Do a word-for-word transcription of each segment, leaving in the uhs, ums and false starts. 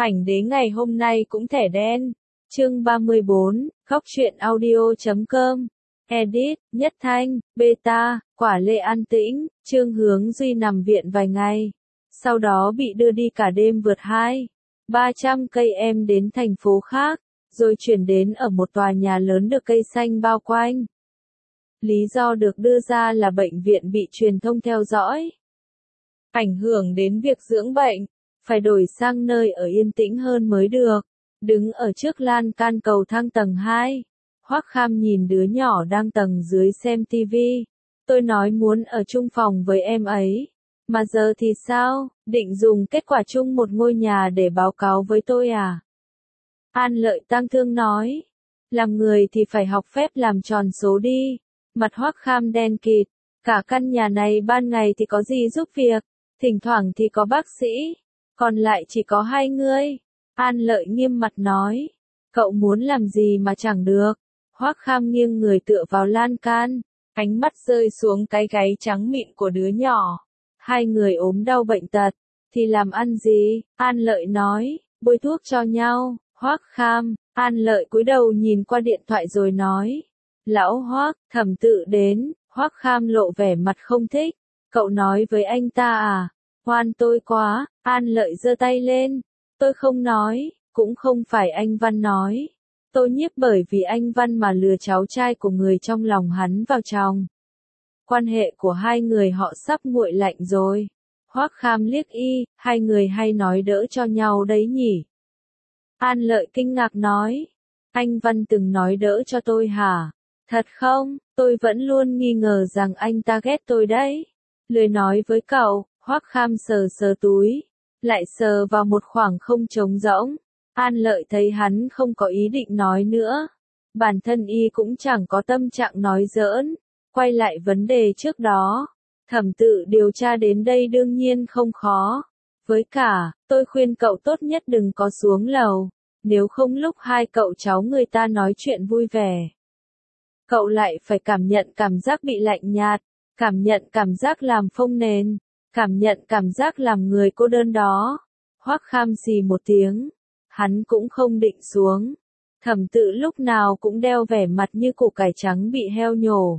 Ảnh đế ngày hôm nay cũng thẻ đen. Chương ba mươi bốn, Khóc Chuyện Audio chấm com. Edit, Nhất Thanh, Beta, Quả Lê an tĩnh, Trương Hướng Duy nằm viện vài ngày. Sau đó bị đưa đi cả đêm vượt hai, ba trăm cây em đến thành phố khác, rồi chuyển đến ở một tòa nhà lớn được cây xanh bao quanh. Lý do được đưa ra là bệnh viện bị truyền thông theo dõi. Ảnh hưởng đến việc dưỡng bệnh, phải đổi sang nơi ở yên tĩnh hơn mới được. Đứng ở trước lan can cầu thang tầng hai, Hoắc Kham nhìn đứa nhỏ đang tầng dưới xem tivi. Tôi nói muốn ở chung phòng với em ấy. Mà giờ thì sao, định dùng kết quả chung một ngôi nhà để báo cáo với tôi à? An Lợi tang thương nói. Làm người thì phải học phép làm tròn số đi. Mặt Hoắc Kham đen kịt. Cả căn nhà này ban ngày thì có gì giúp việc, thỉnh thoảng thì có bác sĩ, còn lại chỉ có hai ngươi. An Lợi nghiêm mặt nói. Cậu muốn làm gì mà chẳng được. Hoắc Kham nghiêng người tựa vào lan can, ánh mắt rơi xuống cái gáy trắng mịn của đứa nhỏ. Hai người ốm đau bệnh tật, thì làm ăn gì? An Lợi nói, bôi thuốc cho nhau. Hoắc Kham, An Lợi cúi đầu nhìn qua điện thoại rồi nói. Lão Hoắc, Thẩm Tự đến. Hoắc Kham lộ vẻ mặt không thích. Cậu nói với anh ta à? Hoan tôi quá. An Lợi giơ tay lên. Tôi không nói, cũng không phải anh Văn nói. Tôi nhiếp bởi vì anh Văn mà lừa cháu trai của người trong lòng hắn vào chồng. Quan hệ của hai người họ sắp nguội lạnh rồi. Hoắc Kham liếc y, hai người hay nói đỡ cho nhau đấy nhỉ? An Lợi kinh ngạc nói. Anh Văn từng nói đỡ cho tôi hả? Thật không? Tôi vẫn luôn nghi ngờ rằng anh ta ghét tôi đấy. Lười nói với cậu. Hoắc Kham sờ sờ túi, lại sờ vào một khoảng không trống rỗng. An Lợi thấy hắn không có ý định nói nữa. Bản thân y cũng chẳng có tâm trạng nói giỡn. Quay lại vấn đề trước đó. Thẩm Tự điều tra đến đây đương nhiên không khó. Với cả, tôi khuyên cậu tốt nhất đừng có xuống lầu. Nếu không lúc hai cậu cháu người ta nói chuyện vui vẻ, cậu lại phải cảm nhận cảm giác bị lạnh nhạt, cảm nhận cảm giác làm phông nền, cảm nhận cảm giác làm người cô đơn đó. Hoắc Kham xì một tiếng. Hắn cũng không định xuống. Thẩm Tự lúc nào cũng đeo vẻ mặt như củ cải trắng bị heo nhổ.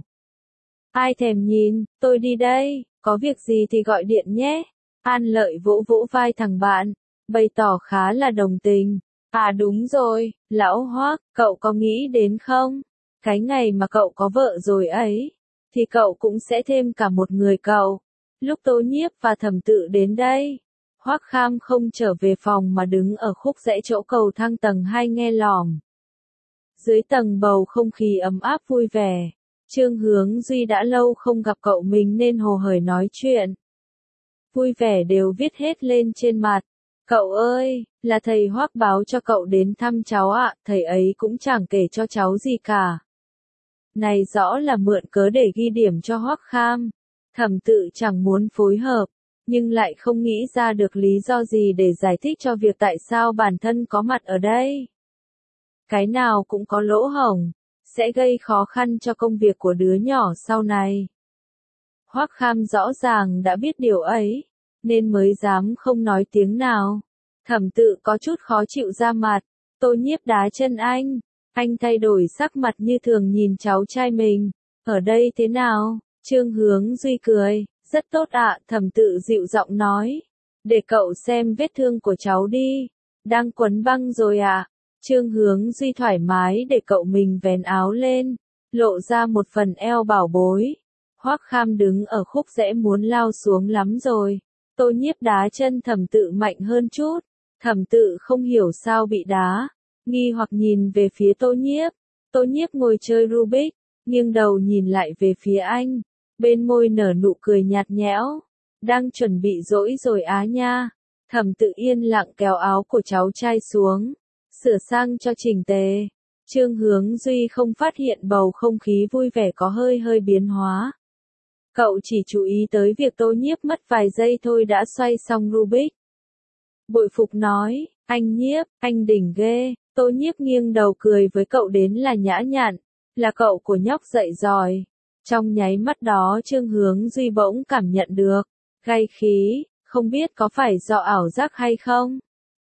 Ai thèm nhìn, tôi đi đây, có việc gì thì gọi điện nhé. An Lợi vỗ vỗ vai thằng bạn, bày tỏ khá là đồng tình. À đúng rồi, lão Hoắc, cậu có nghĩ đến không? Cái ngày mà cậu có vợ rồi ấy, thì cậu cũng sẽ thêm cả một người cậu. Lúc Tô Nhiếp và Thẩm Tự đến đây, Hoắc Kham không trở về phòng mà đứng ở khúc rẽ chỗ cầu thang tầng hai nghe lỏm. Dưới tầng bầu không khí ấm áp vui vẻ. Trương Hướng Duy đã lâu không gặp cậu mình nên hồ hởi nói chuyện. Vui vẻ đều viết hết lên trên mặt. Cậu ơi, là thầy Hoắc báo cho cậu đến thăm cháu ạ, thầy ấy cũng chẳng kể cho cháu gì cả. Này rõ là mượn cớ để ghi điểm cho Hoắc Kham. Thẩm Tự chẳng muốn phối hợp, nhưng lại không nghĩ ra được lý do gì để giải thích cho việc tại sao bản thân có mặt ở đây. Cái nào cũng có lỗ hổng, sẽ gây khó khăn cho công việc của đứa nhỏ sau này. Hoắc Kham rõ ràng đã biết điều ấy, nên mới dám không nói tiếng nào. Thẩm Tự có chút khó chịu ra mặt. Tô Nhiếp đá chân anh. Anh thay đổi sắc mặt như thường nhìn cháu trai mình. Ở đây thế nào? Trương Hướng Duy cười. Rất tốt ạ, Thẩm Tự dịu giọng nói. Để cậu xem vết thương của cháu đi. Đang quấn băng rồi ạ. Trương Hướng Duy thoải mái để cậu mình vén áo lên, lộ ra một phần eo bảo bối. Hoắc Kham đứng ở khúc rẽ muốn lao xuống lắm rồi. Tô Nhiếp đá chân Thẩm Tự mạnh hơn chút. Thẩm Tự không hiểu sao bị đá, nghi hoặc nhìn về phía Tô Nhiếp. Tô Nhiếp ngồi chơi Rubik, nghiêng đầu nhìn lại về phía anh. Bên môi nở nụ cười nhạt nhẽo. Đang chuẩn bị dỗi rồi á nha. Thẩm Tự yên lặng kéo áo của cháu trai xuống, sửa sang cho chỉnh tề. Trương Hướng Duy không phát hiện bầu không khí vui vẻ có hơi hơi biến hóa. Cậu chỉ chú ý tới việc Tô Nhiếp mất vài giây thôi đã xoay xong Rubik. Bội phục nói, anh Nhiếp, anh đỉnh ghê. Tô Nhiếp nghiêng đầu cười với cậu đến là nhã nhặn, là cậu của nhóc dậy giỏi. Trong nháy mắt đó Trương Hướng Duy bỗng cảm nhận được gay khí, không biết có phải do ảo giác hay không.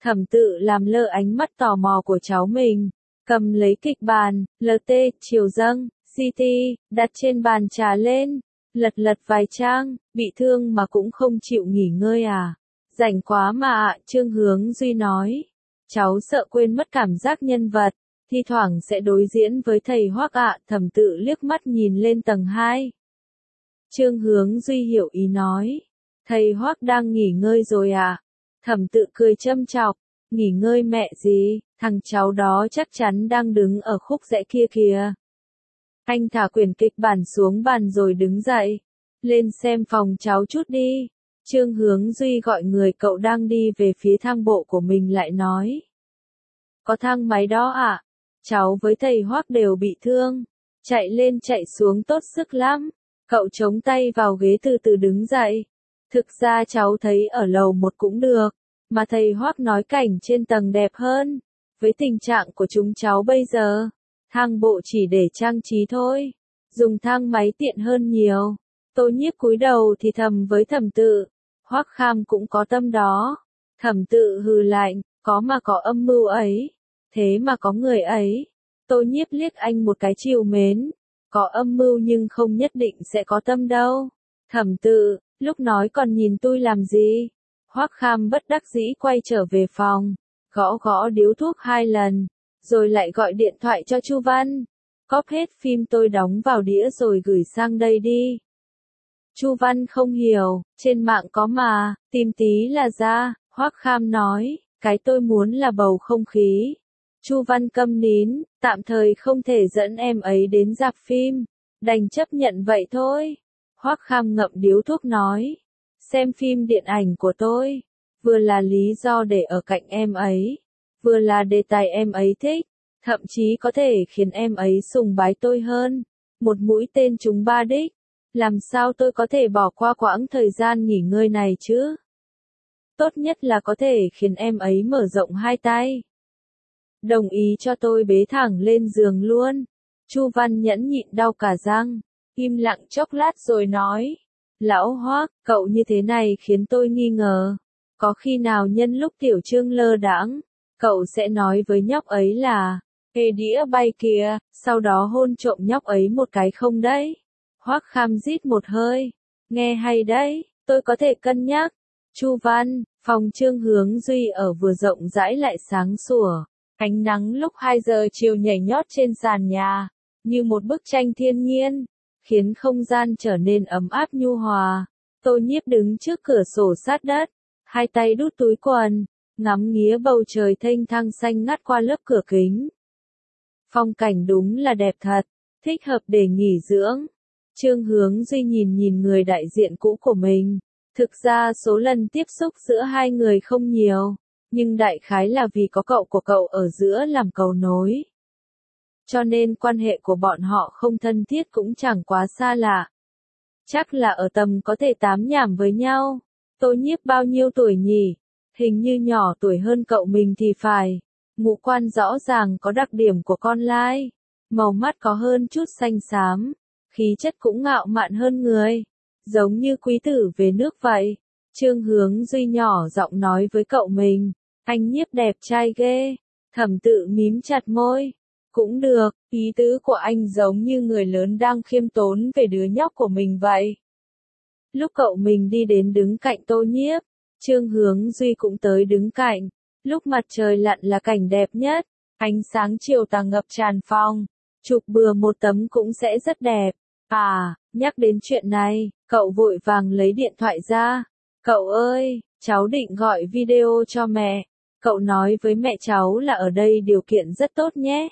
Thẩm Tự làm lơ ánh mắt tò mò của cháu mình, cầm lấy kịch bản, lờ tê, chiều dâng, xê tê, đặt trên bàn trà lên, lật lật vài trang, bị thương mà cũng không chịu nghỉ ngơi à. Rảnh quá mà ạ, Trương Hướng Duy nói. Cháu sợ quên mất cảm giác nhân vật, thi thoảng sẽ đối diễn với thầy Hoắc ạ. Thẩm Tự liếc mắt nhìn lên tầng hai. Trương Hướng Duy hiểu ý nói. Thầy Hoắc đang nghỉ ngơi rồi à? Thẩm Tự cười châm chọc. Nghỉ ngơi mẹ gì, thằng cháu đó chắc chắn đang đứng ở khúc rẽ kia kìa. Anh thả quyển kịch bản xuống bàn rồi đứng dậy. Lên xem phòng cháu chút đi. Trương Hướng Duy gọi người cậu đang đi về phía thang bộ của mình lại nói. Có thang máy đó ạ. À? Cháu với thầy Hoắc đều bị thương. Chạy lên chạy xuống tốt sức lắm. Cậu chống tay vào ghế từ từ đứng dậy. Thực ra cháu thấy ở lầu một cũng được. Mà thầy Hoắc nói cảnh trên tầng đẹp hơn. Với tình trạng của chúng cháu bây giờ, thang bộ chỉ để trang trí thôi. Dùng thang máy tiện hơn nhiều. Tô Nhiếp cúi đầu thì thầm với Thẩm Tự. Hoắc Kham cũng có tâm đó. Thẩm Tự hừ lạnh, có mà có âm mưu ấy. Thế mà có người ấy. Tô Nhiếp liếc anh một cái trìu mến. Có âm mưu nhưng không nhất định sẽ có tâm đâu. Thẩm Tự, lúc nói còn nhìn tôi làm gì? Hoắc Kham bất đắc dĩ quay trở về phòng, gõ gõ điếu thuốc hai lần, rồi lại gọi điện thoại cho Chu Văn. Cóp hết phim tôi đóng vào đĩa rồi gửi sang đây đi. Chu Văn không hiểu, trên mạng có mà, tìm tí là ra. Hoắc Kham nói, cái tôi muốn là bầu không khí. Chu Văn câm nín, tạm thời không thể dẫn em ấy đến rạp phim, đành chấp nhận vậy thôi. Hoắc Kham ngậm điếu thuốc nói, xem phim điện ảnh của tôi, vừa là lý do để ở cạnh em ấy, vừa là đề tài em ấy thích, thậm chí có thể khiến em ấy sùng bái tôi hơn. Một mũi tên trúng ba đích, làm sao tôi có thể bỏ qua quãng thời gian nghỉ ngơi này chứ? Tốt nhất là có thể khiến em ấy mở rộng hai tay. Đồng ý cho tôi bế thẳng lên giường luôn. Chu Văn nhẫn nhịn đau cả răng, im lặng chốc lát rồi nói. Lão Hoắc, cậu như thế này khiến tôi nghi ngờ. Có khi nào nhân lúc Tiểu Trương lơ đãng, cậu sẽ nói với nhóc ấy là, ê đĩa bay kìa, sau đó hôn trộm nhóc ấy một cái không đấy? Hoắc Kham rít một hơi. Nghe hay đấy, tôi có thể cân nhắc. Chu Văn, phòng Trương Hướng Duy ở vừa rộng rãi lại sáng sủa. Ánh nắng lúc hai giờ chiều nhảy nhót trên sàn nhà, như một bức tranh thiên nhiên, khiến không gian trở nên ấm áp nhu hòa. Tô Nhiếp đứng trước cửa sổ sát đất, hai tay đút túi quần, ngắm nghía bầu trời thênh thang xanh ngắt qua lớp cửa kính. Phong cảnh đúng là đẹp thật, thích hợp để nghỉ dưỡng. Trương Hướng Duy nhìn nhìn người đại diện cũ của mình. Thực ra số lần tiếp xúc giữa hai người không nhiều, nhưng đại khái là vì có cậu của cậu ở giữa làm cầu nối. Cho nên quan hệ của bọn họ không thân thiết cũng chẳng quá xa lạ. Chắc là ở tầm có thể tám nhảm với nhau. Tô Nhiếp bao nhiêu tuổi nhỉ? Hình như nhỏ tuổi hơn cậu mình thì phải. Ngũ quan rõ ràng có đặc điểm của con lai. Màu mắt có hơn chút xanh xám. Khí chất cũng ngạo mạn hơn người. Giống như quý tử về nước vậy. Trương Hướng Duy nhỏ giọng nói với cậu mình. Anh Nhiếp đẹp trai ghê. Thẩm Tự mím chặt môi. Cũng được, ý tứ của anh giống như người lớn đang khiêm tốn về đứa nhóc của mình vậy. Lúc cậu mình đi đến đứng cạnh Tô Nhiếp, Trương Hướng Duy cũng tới đứng cạnh. Lúc mặt trời lặn là cảnh đẹp nhất, ánh sáng chiều tà ngập tràn phòng. Chụp bừa một tấm cũng sẽ rất đẹp. À, nhắc đến chuyện này, cậu vội vàng lấy điện thoại ra. Cậu ơi, cháu định gọi video cho mẹ. Cậu nói với mẹ cháu là ở đây điều kiện rất tốt nhé.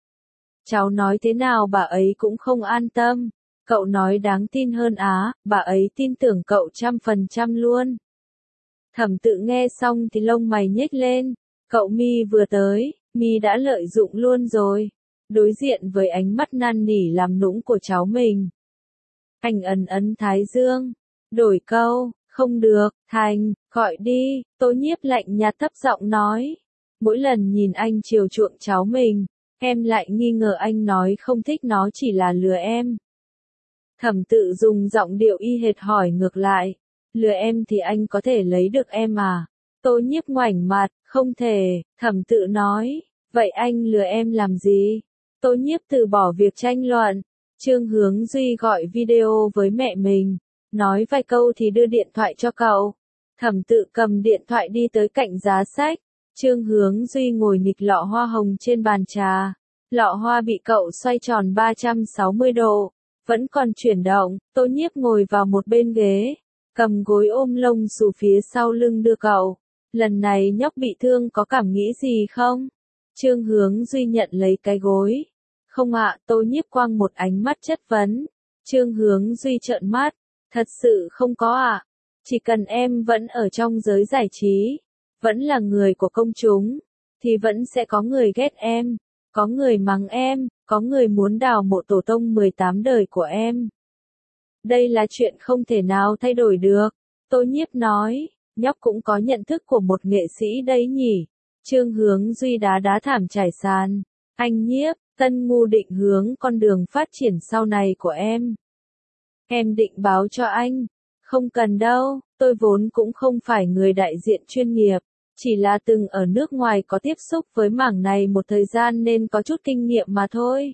Cháu nói thế nào bà ấy cũng không an tâm. Cậu nói đáng tin hơn á, bà ấy tin tưởng cậu trăm phần trăm luôn. Thẩm Tự nghe xong thì lông mày nhếch lên. Cậu Mi vừa tới, Mi đã lợi dụng luôn rồi. Đối diện với ánh mắt năn nỉ làm nũng của cháu mình. Anh ấn ấn thái dương. Đổi câu, không được, Thành, gọi đi. Tô Nhiếp lạnh nhạt thấp giọng nói. Mỗi lần nhìn anh chiều chuộng cháu mình, em lại nghi ngờ anh nói không thích nó chỉ là lừa em. Thẩm Tự dùng giọng điệu y hệt hỏi ngược lại. Lừa em thì anh có thể lấy được em à? Tô Nhiếp ngoảnh mặt, không thể, Thẩm Tự nói, vậy anh lừa em làm gì? Tô Nhiếp từ bỏ việc tranh luận, Trương Hướng Duy gọi video với mẹ mình, nói vài câu thì đưa điện thoại cho cậu. Thẩm Tự cầm điện thoại đi tới cạnh giá sách, Trương Hướng Duy ngồi nghịch lọ hoa hồng trên bàn trà. Lọ hoa bị cậu xoay tròn ba trăm sáu mươi độ, vẫn còn chuyển động. Tô Nhiếp ngồi vào một bên ghế, cầm gối ôm lông xù phía sau lưng đưa cậu. Lần này nhóc bị thương có cảm nghĩ gì không? Trương Hướng Duy nhận lấy cái gối. Không ạ, Tô Nhiếp quăng một ánh mắt chất vấn. Trương Hướng Duy trợn mắt. Thật sự không có ạ. Chỉ cần em vẫn ở trong giới giải trí, vẫn là người của công chúng, thì vẫn sẽ có người ghét em, có người mắng em, có người muốn đào mộ tổ tông mười tám đời của em. Đây là chuyện không thể nào thay đổi được. Tô Nhiếp nói, nhóc cũng có nhận thức của một nghệ sĩ đấy nhỉ. Trương Hướng Duy đá đá thảm trải sàn. Anh Nhiếp, Tân Ngu định hướng con đường phát triển sau này của em. Em định báo cho anh. Không cần đâu, tôi vốn cũng không phải người đại diện chuyên nghiệp, chỉ là từng ở nước ngoài có tiếp xúc với mảng này một thời gian nên có chút kinh nghiệm mà thôi.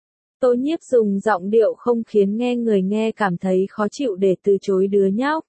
Tô Nhiếp dùng giọng điệu không khiến nghe người nghe cảm thấy khó chịu để từ chối đứa nhóc.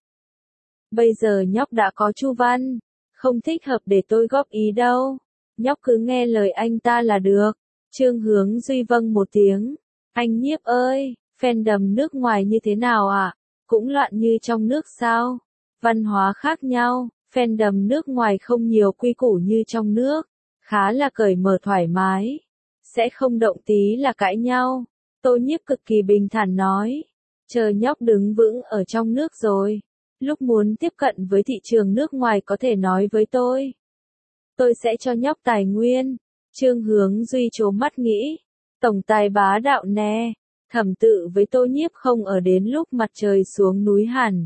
Bây giờ nhóc đã có Chu Văn, không thích hợp để tôi góp ý đâu. Nhóc cứ nghe lời anh ta là được. Trương Hướng Duy vâng một tiếng. Anh Nhiếp ơi, fandom nước ngoài như thế nào ạ? À? Cũng loạn như trong nước sao? Văn hóa khác nhau, fandom nước ngoài không nhiều quy củ như trong nước, khá là cởi mở thoải mái, sẽ không động tí là cãi nhau. Tô Nhiếp cực kỳ bình thản nói, chờ nhóc đứng vững ở trong nước rồi, lúc muốn tiếp cận với thị trường nước ngoài có thể nói với tôi. Tôi sẽ cho nhóc tài nguyên. Trương Hướng Duy trố mắt nghĩ, tổng tài bá đạo nè. Thẩm Tự với Tô Nhiếp không ở đến lúc mặt trời xuống núi hẳn.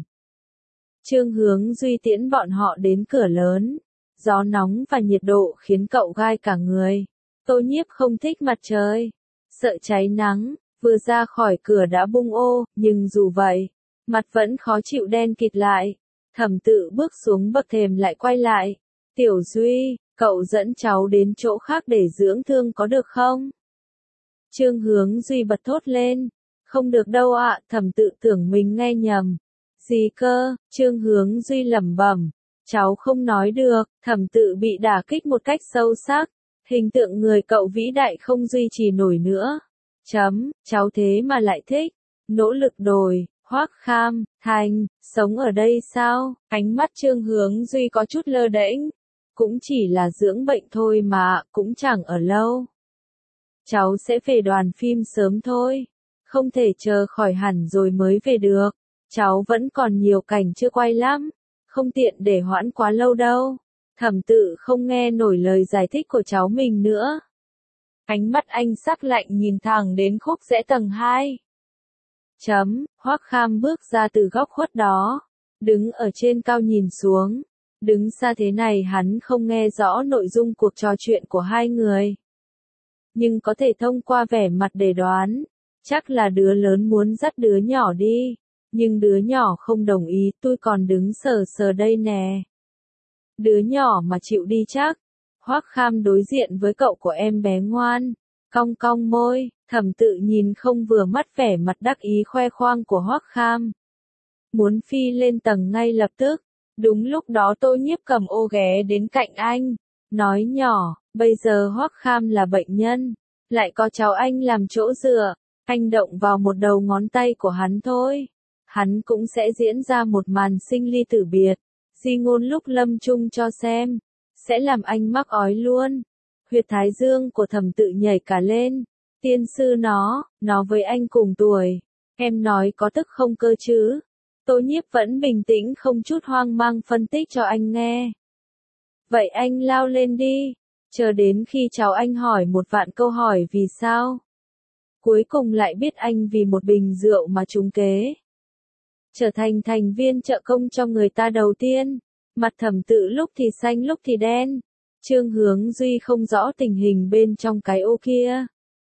Trương Hướng Duy tiễn bọn họ đến cửa lớn. Gió nóng và nhiệt độ khiến cậu gai cả người. Tô Nhiếp không thích mặt trời, sợ cháy nắng, vừa ra khỏi cửa đã bung ô, nhưng dù vậy, mặt vẫn khó chịu đen kịt lại. Thẩm Tự bước xuống bậc thềm lại quay lại. Tiểu Duy, cậu dẫn cháu đến chỗ khác để dưỡng thương có được không? Trương Hướng Duy bật thốt lên. Không được đâu ạ, Thẩm Tự tưởng mình nghe nhầm. Gì cơ? Trương Hướng Duy lẩm bẩm. Cháu không nói được. Thẩm Tự bị đả kích một cách sâu sắc. Hình tượng người cậu vĩ đại không duy trì nổi nữa. Chấm, cháu thế mà lại thích. Nỗ lực đồi, Hoắc Kham, Thành, sống ở đây sao? Ánh mắt Trương Hướng Duy có chút lơ đễnh. Cũng chỉ là dưỡng bệnh thôi mà, cũng chẳng ở lâu. Cháu sẽ về đoàn phim sớm thôi. Không thể chờ khỏi hẳn rồi mới về được. Cháu vẫn còn nhiều cảnh chưa quay lắm. Không tiện để hoãn quá lâu đâu. Thẩm Tự không nghe nổi lời giải thích của cháu mình nữa. Ánh mắt anh sắc lạnh nhìn thẳng đến khúc rẽ tầng hai. Chấm, Hoắc Kham bước ra từ góc khuất đó. Đứng ở trên cao nhìn xuống. Đứng xa thế này hắn không nghe rõ nội dung cuộc trò chuyện của hai người. Nhưng có thể thông qua vẻ mặt để đoán. Chắc là đứa lớn muốn dắt đứa nhỏ đi. Nhưng đứa nhỏ không đồng ý, tôi còn đứng sờ sờ đây nè. Đứa nhỏ mà chịu đi chắc. Hoắc Kham đối diện với cậu của em bé ngoan. Cong cong môi, Thẩm Tự nhìn không vừa mắt vẻ mặt đắc ý khoe khoang của Hoắc Kham. Muốn phi lên tầng ngay lập tức. Đúng lúc đó Tô Nhiếp cầm ô ghé đến cạnh anh. Nói nhỏ, bây giờ Hoắc Kham là bệnh nhân. Lại có cháu anh làm chỗ dựa. Anh động vào một đầu ngón tay của hắn thôi. Hắn cũng sẽ diễn ra một màn sinh ly tử biệt. Di ngôn lúc lâm chung cho xem. Sẽ làm anh mắc ói luôn. Huyệt thái dương của Thẩm Tự nhảy cả lên. Tiên sư nó, nó với anh cùng tuổi. Em nói có tức không cơ chứ? Tô Nhiếp vẫn bình tĩnh không chút hoang mang phân tích cho anh nghe. Vậy anh lao lên đi. Chờ đến khi cháu anh hỏi một vạn câu hỏi vì sao. Cuối cùng lại biết anh vì một bình rượu mà trúng kế. Trở thành thành viên trợ công cho người ta đầu tiên. Mặt Thẩm Tự lúc thì xanh lúc thì đen. Trương Hướng Duy không rõ tình hình bên trong cái ô kia.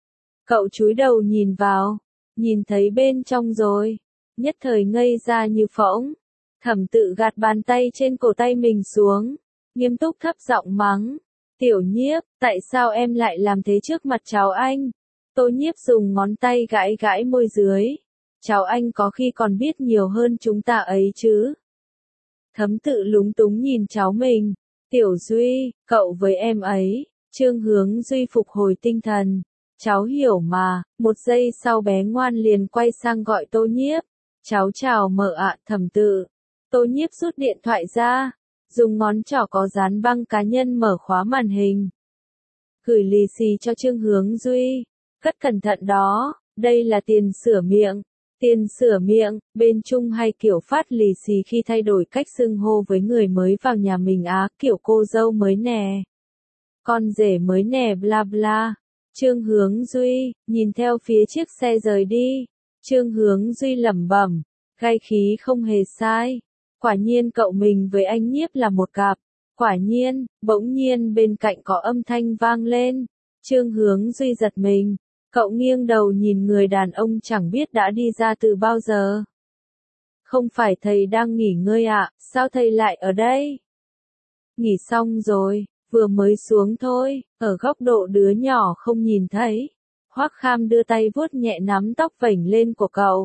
Cậu chúi đầu nhìn vào. Nhìn thấy bên trong rồi. Nhất thời ngây ra như phỗng. Thẩm Tự gạt bàn tay trên cổ tay mình xuống. nghiêm túc thấp giọng mắng. Tiểu Nhiếp, tại sao em lại làm thế trước mặt cháu anh? Tô Nhiếp dùng ngón tay gãi gãi môi dưới. Cháu anh có khi còn biết nhiều hơn chúng ta ấy chứ. Thấm Tự lúng túng nhìn cháu mình. Tiểu Duy, cậu với em ấy. Trương Hướng Duy phục hồi tinh thần. Cháu hiểu mà. Một giây sau bé ngoan liền quay sang gọi Tô Nhiếp. Cháu chào mợ ạ, Thẩm Tự. Tô Nhiếp rút điện thoại ra. Dùng ngón trỏ có dán băng cá nhân mở khóa màn hình. Gửi lì xì cho Trương Hướng Duy. Cất cẩn thận đó, đây là tiền sửa miệng. Tiền sửa miệng, bên Trung hay kiểu phát lì xì khi thay đổi cách xưng hô với người mới vào nhà mình á, kiểu cô dâu mới nè. Con rể mới nè bla bla. Trương Hướng Duy, nhìn theo phía chiếc xe rời đi. Trương Hướng Duy lẩm bẩm, gai khí không hề sai. Quả nhiên cậu mình với anh Nhiếp là một cặp. Quả nhiên, bỗng nhiên bên cạnh có âm thanh vang lên. Trương Hướng Duy giật mình. Cậu nghiêng đầu nhìn người đàn ông chẳng biết đã đi ra từ bao giờ. Không phải thầy đang nghỉ ngơi ạ, à? Sao thầy lại ở đây? Nghỉ xong rồi, vừa mới xuống thôi, ở góc độ đứa nhỏ không nhìn thấy. Hoắc Kham đưa tay vuốt nhẹ nắm tóc vểnh lên của cậu.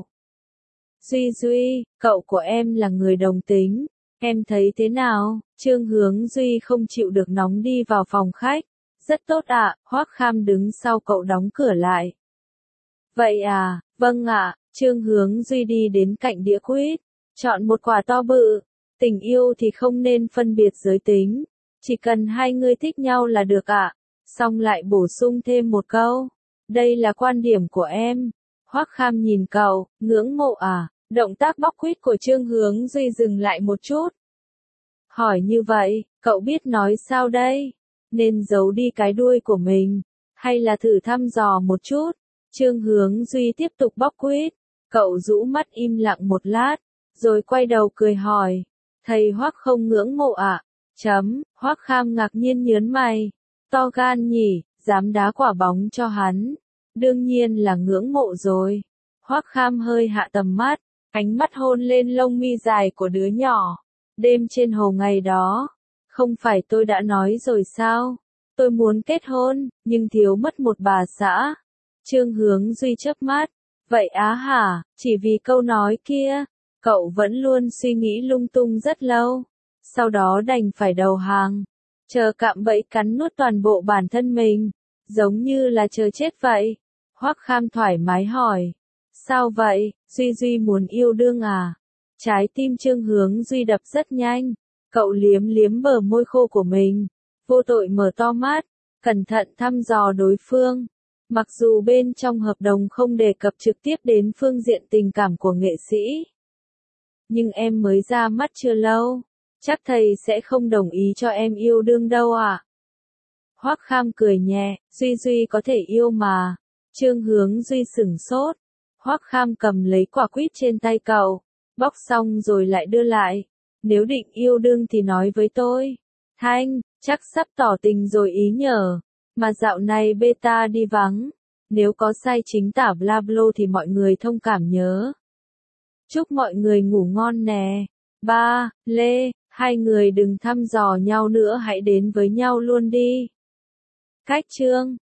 Duy Duy, cậu của em là người đồng tính, em thấy thế nào? Trương Hướng Duy không chịu được nóng đi vào phòng khách. Rất tốt ạ, à, Hoắc Kham đứng sau cậu đóng cửa lại. Vậy à, vâng ạ, à, Trương Hướng Duy đi đến cạnh đĩa quýt, chọn một quả to bự. Tình yêu thì không nên phân biệt giới tính, chỉ cần hai người thích nhau là được ạ. À. Xong lại bổ sung thêm một câu, đây là quan điểm của em. Hoắc Kham nhìn cậu, ngưỡng mộ à, động tác bóc quýt của Trương Hướng Duy dừng lại một chút. Hỏi như vậy, cậu biết nói sao đây? Nên giấu đi cái đuôi của mình, hay là thử thăm dò một chút? Trương Hướng Duy tiếp tục bóc quýt, cậu rũ mắt im lặng một lát, rồi quay đầu cười hỏi, thầy Hoắc không ngưỡng mộ ạ? À? Chấm, Hoắc Kham ngạc nhiên nhớn mày, to gan nhỉ, dám đá quả bóng cho hắn, đương nhiên là ngưỡng mộ rồi. Hoắc Kham hơi hạ tầm mắt, ánh mắt hôn lên lông mi dài của đứa nhỏ. Đêm trên hồ ngày đó, không phải tôi đã nói rồi sao? Tôi muốn kết hôn, nhưng thiếu mất một bà xã. Trương Hướng Duy chớp mắt. Vậy á hả, chỉ vì câu nói kia, cậu vẫn luôn suy nghĩ lung tung rất lâu. Sau đó đành phải đầu hàng. Chờ cạm bẫy cắn nuốt toàn bộ bản thân mình. Giống như là chờ chết vậy. Hoắc Kham thoải mái hỏi. Sao vậy, Duy Duy muốn yêu đương à? Trái tim Trương Hướng Duy đập rất nhanh. Cậu liếm liếm bờ môi khô của mình. Vô tội mở to mắt. Cẩn thận thăm dò đối phương. Mặc dù bên trong hợp đồng không đề cập trực tiếp đến phương diện tình cảm của nghệ sĩ. Nhưng em mới ra mắt chưa lâu. Chắc thầy sẽ không đồng ý cho em yêu đương đâu ạ. À? Hoắc Kham cười nhẹ. Duy Duy có thể yêu mà. Trương Hướng Duy sửng sốt. Hoắc Kham cầm lấy quả quýt trên tay cậu. Bóc xong rồi lại đưa lại. Nếu định yêu đương thì nói với tôi. Thanh, chắc sắp tỏ tình rồi ý nhở. Mà dạo này beta đi vắng. Nếu có sai chính tả bla blo thì mọi người thông cảm nhớ. Chúc mọi người ngủ ngon nè. Ba, Lê, hai người đừng thăm dò nhau nữa, hãy đến với nhau luôn đi. Cách chương